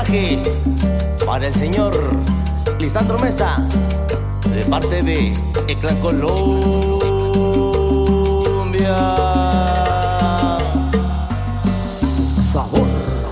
homenaje para el señor Lisandro Mesa, de parte de El Clan Colombia. Sabor.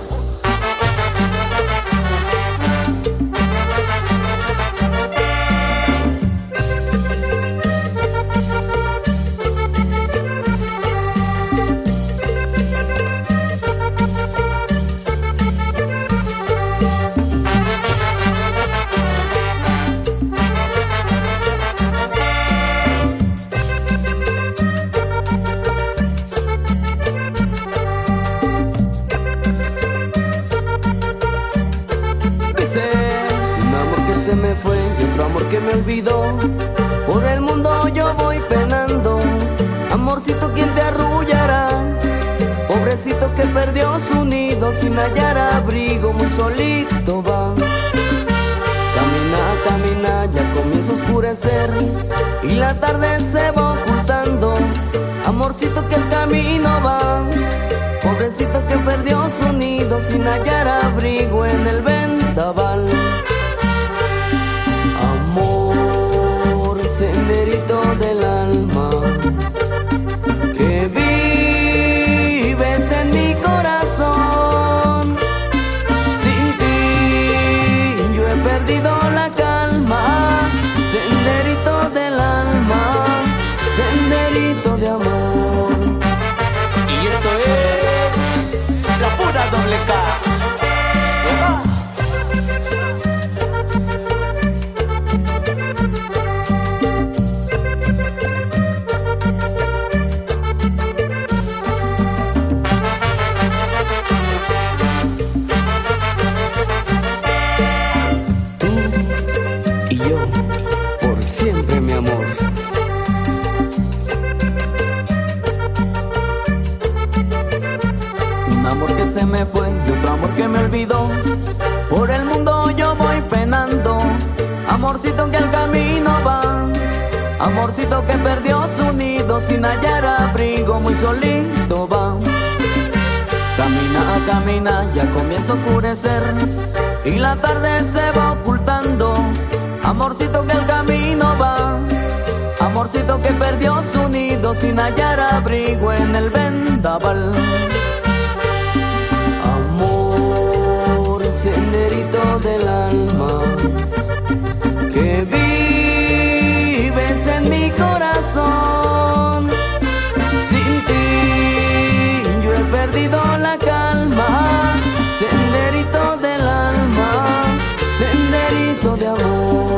Se me fue y otro amor que me olvidó. Por el mundo yo voy penando. Amorcito, ¿quién te arrullará? Pobrecito que perdió su nido sin hallar abrigo, muy solito va. Camina, camina, ya comienza a oscurecer y la tarde se va ocultando. Amorcito, que el camino va. Pobrecito que perdió su nido sin hallar abrigo en el vendaval. Amor, senderito del alma, que vives en mi corazón. Sin ti yo he perdido la calma. Senderito del alma, senderito de amor. Y esto es la pura doble K. Por siempre, mi amor. Un amor que se me fue y otro amor que me olvidó. Por el mundo yo voy penando. Amorcito que el camino va. Amorcito que perdió su nido sin hallar abrigo, muy solito va. Camina, camina, ya comienza a oscurecer y la tarde se va ocultando. Amorcito que el camino va. Amorcito que perdió su nido sin hallar abrigo en el vendaval. Amor, senderito del alma, que vives en mi corazón. Sin ti yo he perdido la calma. Senderito del alma, senderito de amor.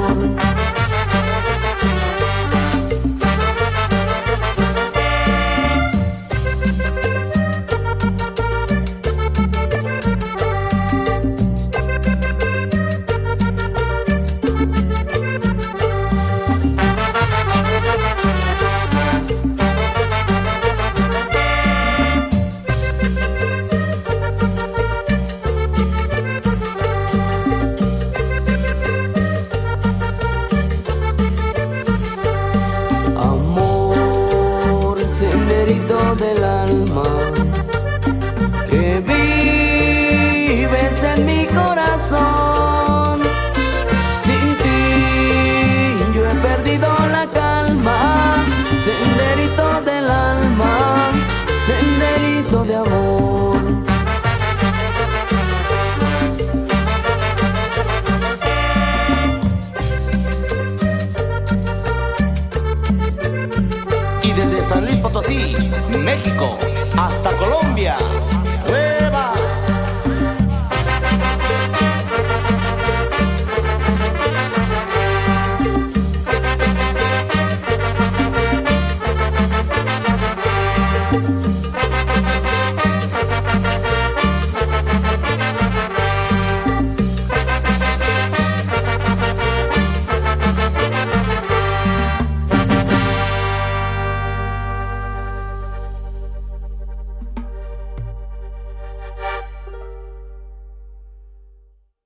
Del alma, que vives en mi corazón. Sin ti yo he perdido la calma. Senderito del alma, senderito de amor. Y desde San Luis Potosí, México, hasta Colombia,